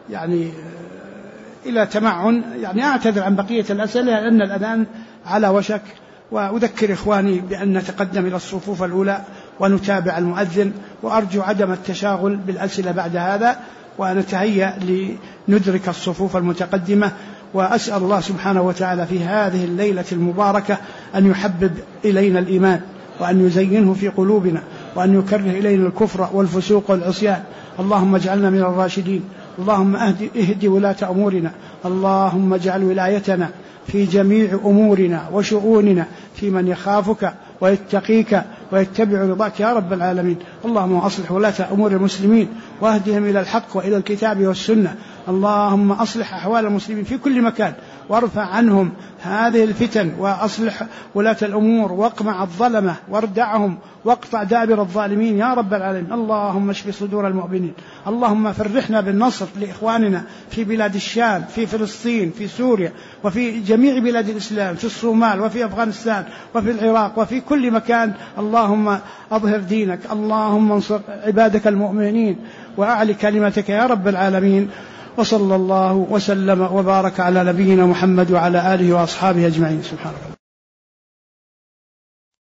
إلى تمعن. أعتذر عن بقية الأسئلة لأن الأذان على وشك، وأذكر إخواني بأن نتقدم إلى الصفوف الأولى ونتابع المؤذن، وأرجو عدم التشاغل بالأسئلة بعد هذا، ونتهيأ لندرك الصفوف المتقدمة. وأسأل الله سبحانه وتعالى في هذه الليلة المباركة أن يحبب إلينا الإيمان، وأن يزينه في قلوبنا، وأن يكره إلينا الكفر والفسوق والعصيان. اللهم اجعلنا من الراشدين. اللهم اهد ولاة أمورنا. اللهم اجعل ولايتنا في جميع أمورنا وشؤوننا في من يخافك ويتقيك ويتبع رضاك يا رب العالمين. اللهم أصلح ولاة أمور المسلمين واهدهم إلى الحق وإلى الكتاب والسنة. اللهم أصلح أحوال المسلمين في كل مكان، وارفع عنهم هذه الفتن، وأصلح ولاة الأمور، واقمع الظلمة واردعهم، واقطع دابر الظالمين يا رب العالمين. اللهم اشف صدور المؤمنين. اللهم فرحنا بالنصر لإخواننا في بلاد الشام، في فلسطين، في سوريا، وفي جميع بلاد الإسلام، في الصومال وفي أفغانستان وفي العراق وفي كل مكان. اللهم أظهر دينك. اللهم انصر عبادك المؤمنين وأعلي كلمتك يا رب العالمين. وصلى الله وسلم وبارك على نبينا محمد وعلى آله وأصحابه أجمعين. سبحان الله.